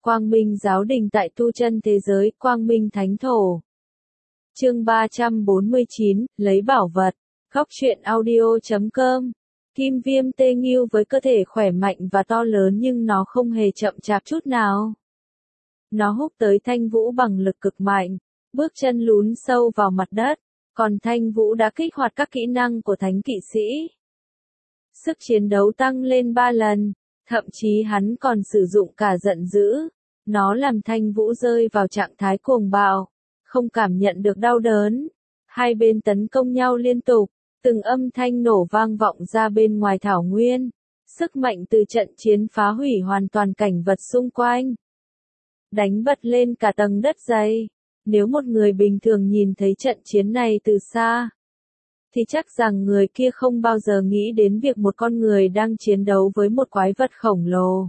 Quang Minh Giáo Đình tại tu chân thế giới, Quang Minh Thánh Thổ. Chương 349, lấy bảo vật. Góc truyện audio.com. Kim viêm tê nghiêu với cơ thể khỏe mạnh và to lớn nhưng nó không hề chậm chạp chút nào. Nó húc tới Thanh Vũ bằng lực cực mạnh, bước chân lún sâu vào mặt đất, còn Thanh Vũ đã kích hoạt các kỹ năng của thánh kỵ sĩ. Sức chiến đấu tăng lên 3 lần, thậm chí hắn còn sử dụng cả giận dữ. Nó làm Thanh Vũ rơi vào trạng thái cuồng bạo, không cảm nhận được đau đớn. Hai bên tấn công nhau liên tục, từng âm thanh nổ vang vọng ra bên ngoài thảo nguyên. Sức mạnh từ trận chiến phá hủy hoàn toàn cảnh vật xung quanh. Đánh bật lên cả tầng đất dày. Nếu một người bình thường nhìn thấy trận chiến này từ xa, thì chắc rằng người kia không bao giờ nghĩ đến việc một con người đang chiến đấu với một quái vật khổng lồ.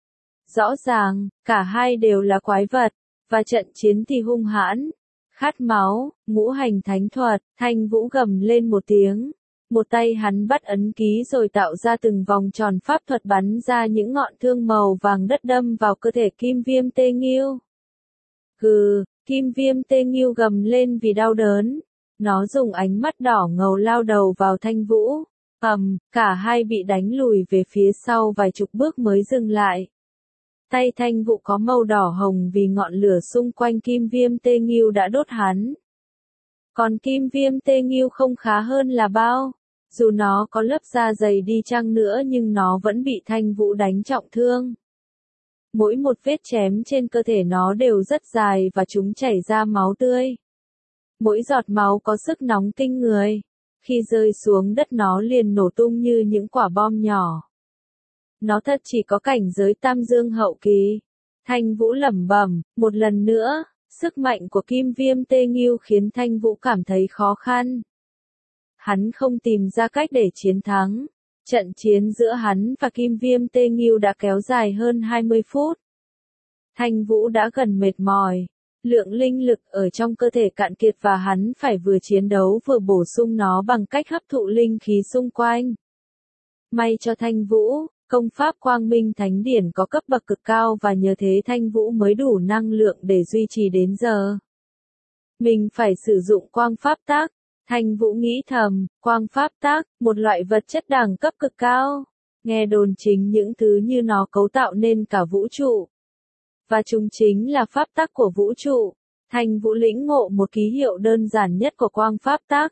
Rõ ràng, cả hai đều là quái vật, và trận chiến thì hung hãn. Khát máu, ngũ hành thánh thuật, Thanh Vũ gầm lên một tiếng. Một tay hắn bắt ấn ký rồi tạo ra từng vòng tròn pháp thuật bắn ra những ngọn thương màu vàng đất đâm vào cơ thể Kim Viêm Tê Nghiêu. Gừ, Kim Viêm Tê Nghiêu gầm lên vì đau đớn. Nó dùng ánh mắt đỏ ngầu lao đầu vào Thanh Vũ. Cả hai bị đánh lùi về phía sau vài chục bước mới dừng lại. Tay Thanh Vũ có màu đỏ hồng vì ngọn lửa xung quanh Kim Viêm Tê Nghiêu đã đốt hắn. Còn Kim Viêm Tê Nghiêu không khá hơn là bao. Dù nó có lớp da dày đi chăng nữa nhưng nó vẫn bị Thanh Vũ đánh trọng thương. Mỗi một vết chém trên cơ thể nó đều rất dài và chúng chảy ra máu tươi. Mỗi giọt máu có sức nóng kinh người. Khi rơi xuống đất nó liền nổ tung như những quả bom nhỏ. Nó thật chỉ có cảnh giới tam dương hậu kỳ. Thanh Vũ lẩm bẩm, một lần nữa, sức mạnh của Kim Viêm Tê Nghiêu khiến Thanh Vũ cảm thấy khó khăn. Hắn không tìm ra cách để chiến thắng. Trận chiến giữa hắn và Kim Viêm Tê Nghiêu đã kéo dài hơn 20 phút. Thanh Vũ đã gần mệt mỏi. Lượng linh lực ở trong cơ thể cạn kiệt và hắn phải vừa chiến đấu vừa bổ sung nó bằng cách hấp thụ linh khí xung quanh. May cho Thanh Vũ, công pháp Quang Minh Thánh Điển có cấp bậc cực cao và nhờ thế Thanh Vũ mới đủ năng lượng để duy trì đến giờ. Mình phải sử dụng quang pháp tác. Thanh Vũ nghĩ thầm, quang pháp tác, một loại vật chất đẳng cấp cực cao. Nghe đồn chính những thứ như nó cấu tạo nên cả vũ trụ. Và chúng chính là pháp tắc của vũ trụ. Thanh Vũ lĩnh ngộ một ký hiệu đơn giản nhất của quang pháp tắc.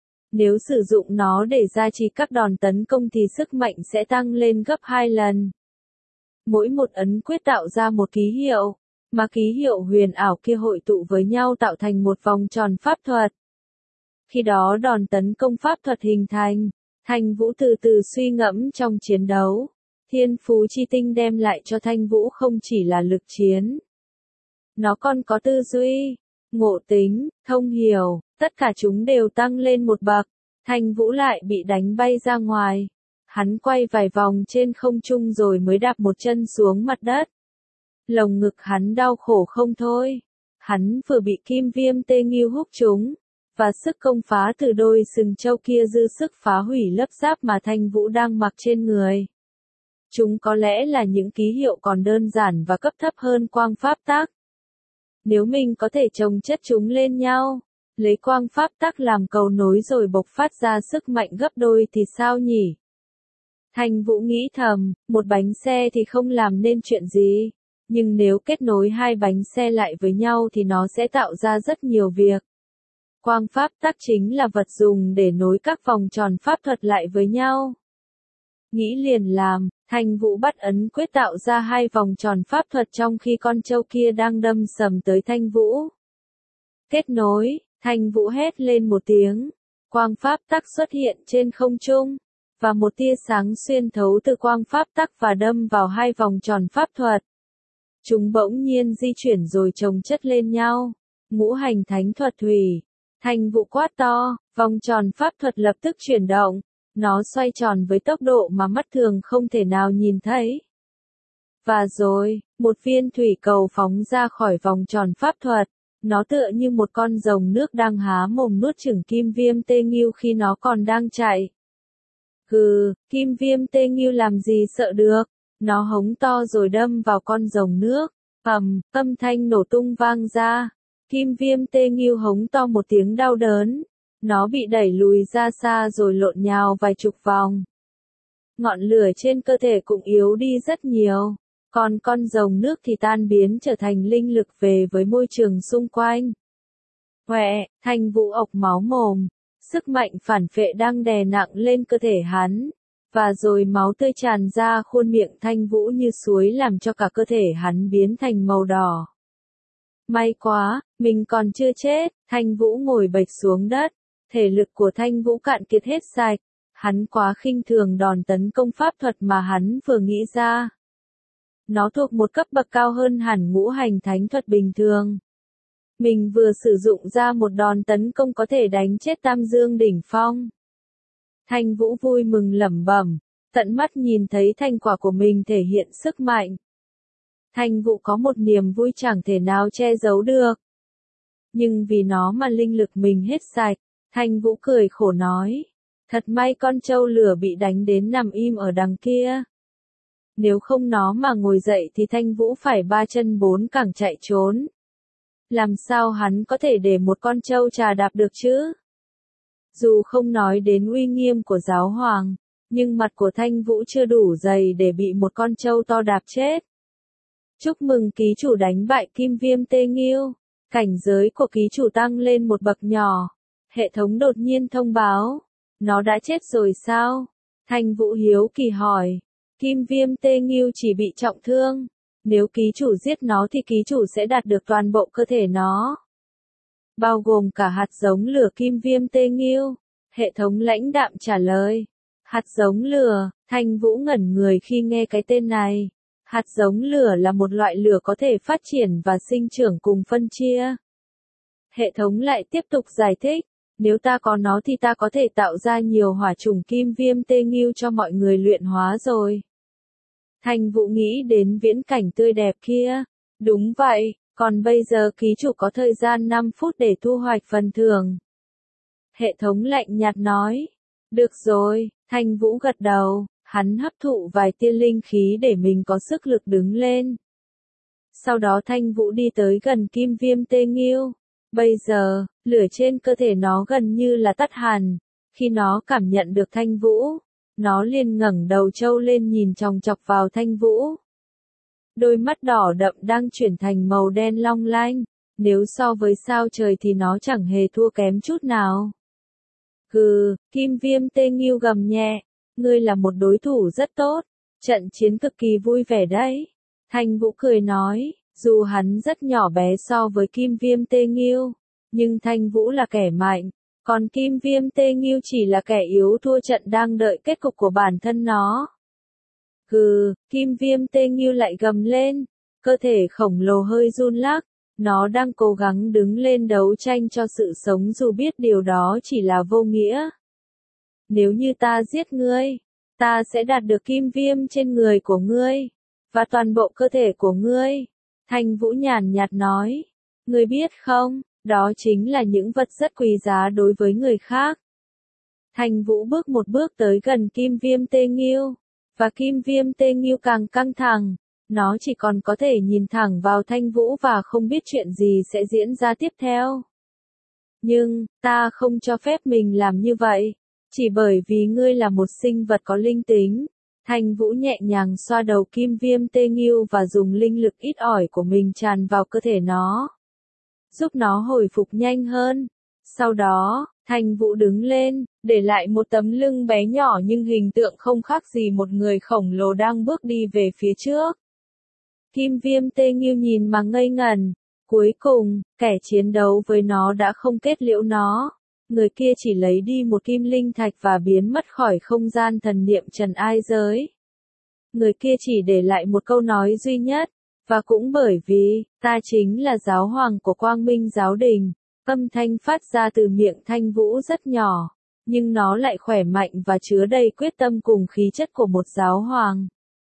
Nếu sử dụng nó để gia trì các đòn tấn công thì sức mạnh sẽ tăng lên gấp 2 lần. Mỗi một ấn quyết tạo ra một ký hiệu, mà ký hiệu huyền ảo kia hội tụ với nhau tạo thành một vòng tròn pháp thuật. Khi đó đòn tấn công pháp thuật hình thành, Thanh Vũ từ từ suy ngẫm trong chiến đấu. Thiên phú chi tinh đem lại cho Thanh Vũ không chỉ là lực chiến. Nó còn có tư duy, ngộ tính, thông hiểu, tất cả chúng đều tăng lên một bậc. Thanh Vũ lại bị đánh bay ra ngoài. Hắn quay vài vòng trên không trung rồi mới đạp một chân xuống mặt đất. Lồng ngực hắn đau khổ không thôi. Hắn vừa bị Kim Viêm Tê Nghiêu húc trúng, và sức công phá từ đôi sừng trâu kia dư sức phá hủy lớp giáp mà Thanh Vũ đang mặc trên người. Chúng có lẽ là những ký hiệu còn đơn giản và cấp thấp hơn quang pháp tắc. Nếu mình có thể chồng chất chúng lên nhau, lấy quang pháp tắc làm cầu nối rồi bộc phát ra sức mạnh gấp đôi thì sao nhỉ? Thanh Vũ nghĩ thầm, một bánh xe thì không làm nên chuyện gì, nhưng nếu kết nối hai bánh xe lại với nhau thì nó sẽ tạo ra rất nhiều việc. Quang pháp tắc chính là vật dùng để nối các vòng tròn pháp thuật lại với nhau. Nghĩ liền làm, Thanh Vũ bắt ấn quyết tạo ra hai vòng tròn pháp thuật trong khi con trâu kia đang đâm sầm tới Thanh Vũ. Kết nối, Thanh Vũ hét lên một tiếng. Quang pháp tắc xuất hiện trên không trung, và một tia sáng xuyên thấu từ quang pháp tắc và đâm vào hai vòng tròn pháp thuật. Chúng bỗng nhiên di chuyển rồi chồng chất lên nhau. Ngũ hành thánh thuật thủy. Thanh Vũ quát to, vòng tròn pháp thuật lập tức chuyển động. Nó xoay tròn với tốc độ mà mắt thường không thể nào nhìn thấy. Và rồi, một viên thủy cầu phóng ra khỏi vòng tròn pháp thuật. Nó tựa như một con rồng nước đang há mồm nuốt chửng Kim Viêm Tê Nghiêu khi nó còn đang chạy. Kim Viêm Tê Nghiêu làm gì sợ được. Nó hống to rồi đâm vào con rồng nước. Âm thanh nổ tung vang ra. Kim Viêm Tê Nghiêu hống to một tiếng đau đớn. Nó bị đẩy lùi ra xa rồi lộn nhào vài chục vòng. Ngọn lửa trên cơ thể cũng yếu đi rất nhiều. Còn con rồng nước thì tan biến trở thành linh lực về với môi trường xung quanh. Quẹ, Thanh Vũ ộc máu mồm. Sức mạnh phản phệ đang đè nặng lên cơ thể hắn. Và rồi máu tươi tràn ra khuôn miệng Thanh Vũ như suối làm cho cả cơ thể hắn biến thành màu đỏ. May quá, mình còn chưa chết. Thanh Vũ ngồi bệt xuống đất. Thể lực của Thanh Vũ cạn kiệt hết sạch. Hắn quá khinh thường đòn tấn công pháp thuật mà hắn vừa nghĩ ra. Nó thuộc một cấp bậc cao hơn hẳn ngũ hành thánh thuật bình thường. Mình vừa sử dụng ra một đòn tấn công có thể đánh chết Tam Dương đỉnh phong. Thanh Vũ vui mừng lẩm bẩm, tận mắt nhìn thấy thành quả của mình thể hiện sức mạnh. Thanh Vũ có một niềm vui chẳng thể nào che giấu được. Nhưng vì nó mà linh lực mình hết sạch, Thanh Vũ cười khổ nói. Thật may con trâu lửa bị đánh đến nằm im ở đằng kia. Nếu không nó mà ngồi dậy thì Thanh Vũ phải ba chân bốn cẳng chạy trốn. Làm sao hắn có thể để một con trâu chà đạp được chứ? Dù không nói đến uy nghiêm của giáo hoàng, nhưng mặt của Thanh Vũ chưa đủ dày để bị một con trâu to đạp chết. Chúc mừng ký chủ đánh bại Kim Viêm Tê Nghiêu. Cảnh giới của ký chủ tăng lên một bậc nhỏ. Hệ thống đột nhiên thông báo. Nó đã chết rồi sao? Thanh Vũ hiếu kỳ hỏi. Kim Viêm Tê Nghiêu chỉ bị trọng thương. Nếu ký chủ giết nó thì ký chủ sẽ đạt được toàn bộ cơ thể nó. Bao gồm cả hạt giống lửa Kim Viêm Tê Nghiêu. Hệ thống lãnh đạm trả lời. Hạt giống lửa, Thanh Vũ ngẩn người khi nghe cái tên này. Hạt giống lửa là một loại lửa có thể phát triển và sinh trưởng cùng phân chia. Hệ thống lại tiếp tục giải thích. Nếu ta có nó thì ta có thể tạo ra nhiều hỏa trùng Kim Viêm Tê Nghiêu cho mọi người luyện hóa rồi. Thanh Vũ nghĩ đến viễn cảnh tươi đẹp kia. Đúng vậy, còn bây giờ ký chủ có thời gian 5 phút để thu hoạch phần thưởng. Hệ thống lạnh nhạt nói. Được rồi, Thanh Vũ gật đầu, hắn hấp thụ vài tia linh khí để mình có sức lực đứng lên. Sau đó Thanh Vũ đi tới gần Kim Viêm Tê Nghiêu. Bây giờ, lửa trên cơ thể nó gần như là tắt hẳn. Khi nó cảm nhận được Thanh Vũ, nó liền ngẩng đầu trâu lên nhìn chòng chọc vào Thanh Vũ. Đôi mắt đỏ đậm đang chuyển thành màu đen long lanh. Nếu so với sao trời thì nó chẳng hề thua kém chút nào. Kim Viêm Tê Nghiêu gầm nhẹ. Ngươi là một đối thủ rất tốt. Trận chiến cực kỳ vui vẻ đấy. Thanh Vũ cười nói. Dù hắn rất nhỏ bé so với Kim Viêm Tê Nghiêu, nhưng Thanh Vũ là kẻ mạnh, còn Kim Viêm Tê Nghiêu chỉ là kẻ yếu thua trận đang đợi kết cục của bản thân nó. Kim Viêm Tê Nghiêu lại gầm lên, cơ thể khổng lồ hơi run lắc, nó đang cố gắng đứng lên đấu tranh cho sự sống dù biết điều đó chỉ là vô nghĩa. Nếu như ta giết ngươi, ta sẽ đạt được kim viêm trên người của ngươi, và toàn bộ cơ thể của ngươi. Thanh Vũ nhàn nhạt nói, ngươi biết không, đó chính là những vật rất quý giá đối với người khác. Thanh Vũ bước một bước tới gần Kim Viêm Tê Nghiêu, và Kim Viêm Tê Nghiêu càng căng thẳng, nó chỉ còn có thể nhìn thẳng vào Thanh Vũ và không biết chuyện gì sẽ diễn ra tiếp theo. Nhưng, ta không cho phép mình làm như vậy, chỉ bởi vì ngươi là một sinh vật có linh tính. Thanh Vũ nhẹ nhàng xoa đầu Kim Viêm Tê Nghiêu và dùng linh lực ít ỏi của mình tràn vào cơ thể nó, giúp nó hồi phục nhanh hơn. Sau đó, Thanh Vũ đứng lên, để lại một tấm lưng bé nhỏ nhưng hình tượng không khác gì một người khổng lồ đang bước đi về phía trước. Kim Viêm Tê Nghiêu nhìn mà ngây ngẩn. Cuối cùng, kẻ chiến đấu với nó đã không kết liễu nó. Người kia chỉ lấy đi một kim linh thạch và biến mất khỏi không gian thần niệm trần ai giới. Người kia chỉ để lại một câu nói duy nhất, và cũng bởi vì, ta chính là giáo hoàng của Quang Minh Giáo Đình. Âm thanh phát ra từ miệng Thanh Vũ rất nhỏ, nhưng nó lại khỏe mạnh và chứa đầy quyết tâm cùng khí chất của một giáo hoàng.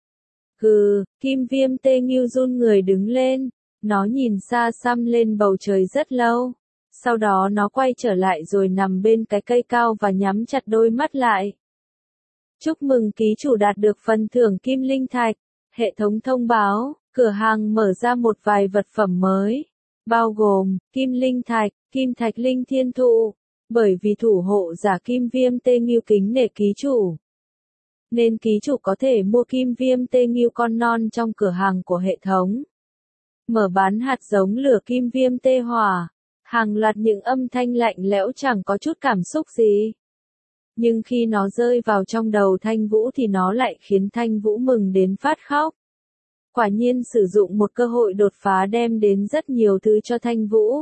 Kim Viêm Tê Nghiêu run người đứng lên, nó nhìn xa xăm lên bầu trời rất lâu. Sau đó nó quay trở lại rồi nằm bên cái cây cao và nhắm chặt đôi mắt lại. Chúc mừng ký chủ đạt được phần thưởng kim linh thạch. Hệ thống thông báo, cửa hàng mở ra một vài vật phẩm mới, bao gồm kim thạch linh thiên thụ, bởi vì thủ hộ giả Kim Viêm Tê Nghiêu kính nể ký chủ, nên ký chủ có thể mua Kim Viêm Tê Nghiêu con non trong cửa hàng của hệ thống. Mở bán hạt giống lửa Kim Viêm Tê Hỏa, hàng loạt những âm thanh lạnh lẽo chẳng có chút cảm xúc gì. Nhưng khi nó rơi vào trong đầu Thanh Vũ thì nó lại khiến Thanh Vũ mừng đến phát khóc. Quả nhiên sử dụng một cơ hội đột phá đem đến rất nhiều thứ cho Thanh Vũ.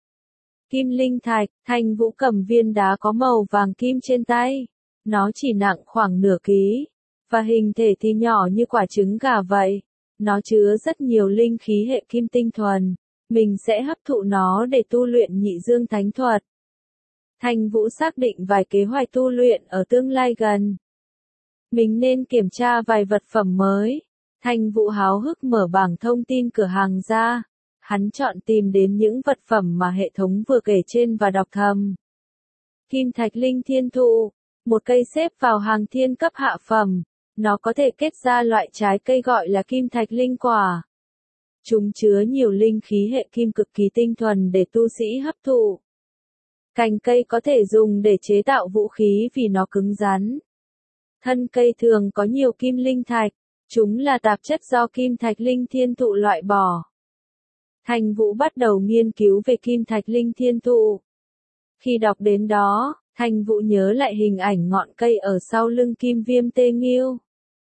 Kim linh thạch, Thanh Vũ cầm viên đá có màu vàng kim trên tay. Nó chỉ nặng khoảng nửa ký, và hình thể thì nhỏ như quả trứng gà vậy. Nó chứa rất nhiều linh khí hệ kim tinh thuần. Mình sẽ hấp thụ nó để tu luyện nhị dương thánh thuật. Thanh Vũ xác định vài kế hoạch tu luyện ở tương lai gần. Mình nên kiểm tra vài vật phẩm mới. Thanh Vũ háo hức mở bảng thông tin cửa hàng ra. Hắn chọn tìm đến những vật phẩm mà hệ thống vừa kể trên và đọc thầm. Kim thạch linh thiên thụ, một cây xếp vào hàng thiên cấp hạ phẩm. Nó có thể kết ra loại trái cây gọi là kim thạch linh quả. Chúng chứa nhiều linh khí hệ kim cực kỳ tinh thuần để tu sĩ hấp thụ. Cành cây có thể dùng để chế tạo vũ khí vì nó cứng rắn. Thân cây thường có nhiều kim linh thạch. Chúng là tạp chất do kim thạch linh thiên thụ loại bỏ. Thanh Vũ bắt đầu nghiên cứu về kim thạch linh thiên thụ. Khi đọc đến đó, Thanh Vũ nhớ lại hình ảnh ngọn cây ở sau lưng Kim Viêm Tê Nghiêu.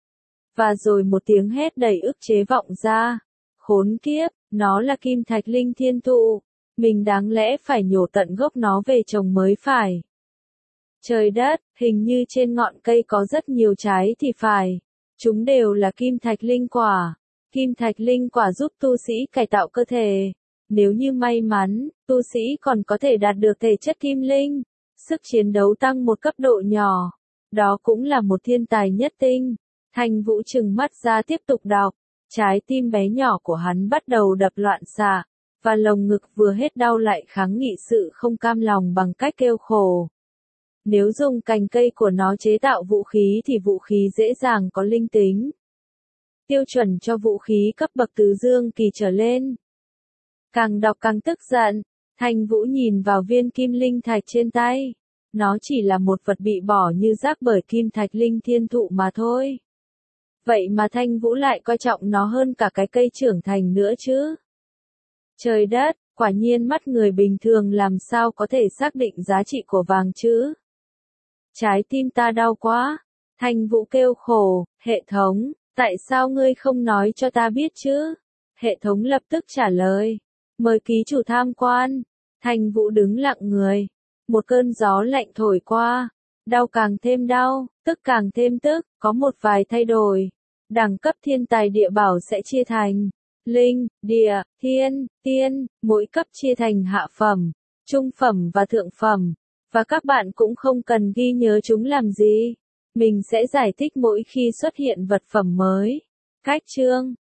Và rồi một tiếng hét đầy ức chế vọng ra. Khốn kiếp, nó là kim thạch linh thiên thụ. Mình đáng lẽ phải nhổ tận gốc nó về trồng mới phải. Trời đất, hình như trên ngọn cây có rất nhiều trái thì phải. Chúng đều là kim thạch linh quả. Kim thạch linh quả giúp tu sĩ cải tạo cơ thể. Nếu như may mắn, tu sĩ còn có thể đạt được thể chất kim linh. Sức chiến đấu tăng một cấp độ nhỏ. Đó cũng là một thiên tài nhất tinh. Thanh Vũ trừng mắt ra tiếp tục đọc. Trái tim bé nhỏ của hắn bắt đầu đập loạn xạ. Và lồng ngực vừa hết đau lại kháng nghị sự không cam lòng bằng cách kêu khổ. Nếu dùng cành cây của nó chế tạo vũ khí thì vũ khí dễ dàng có linh tính. Tiêu chuẩn cho vũ khí cấp bậc tứ dương kỳ trở lên. Càng đọc càng tức giận, Thanh Vũ nhìn vào viên kim linh thạch trên tay. Nó chỉ là một vật bị bỏ như rác bởi kim thạch linh thiên thụ mà thôi. Vậy mà Thanh Vũ lại coi trọng nó hơn cả cái cây trưởng thành nữa chứ. Trời đất, quả nhiên mắt người bình thường làm sao có thể xác định giá trị của vàng chứ. Trái tim ta đau quá. Thanh Vũ kêu khổ, hệ thống, tại sao ngươi không nói cho ta biết chứ? Hệ thống lập tức trả lời, mời ký chủ tham quan. Thanh Vũ đứng lặng người. Một cơn gió lạnh thổi qua. Đau càng thêm đau, tức càng thêm tức, có một vài thay đổi. Đẳng cấp thiên tài địa bảo sẽ chia thành linh, địa, thiên, tiên, mỗi cấp chia thành hạ phẩm, trung phẩm và thượng phẩm. Và các bạn cũng không cần ghi nhớ chúng làm gì. Mình sẽ giải thích mỗi khi xuất hiện vật phẩm mới. Cách chương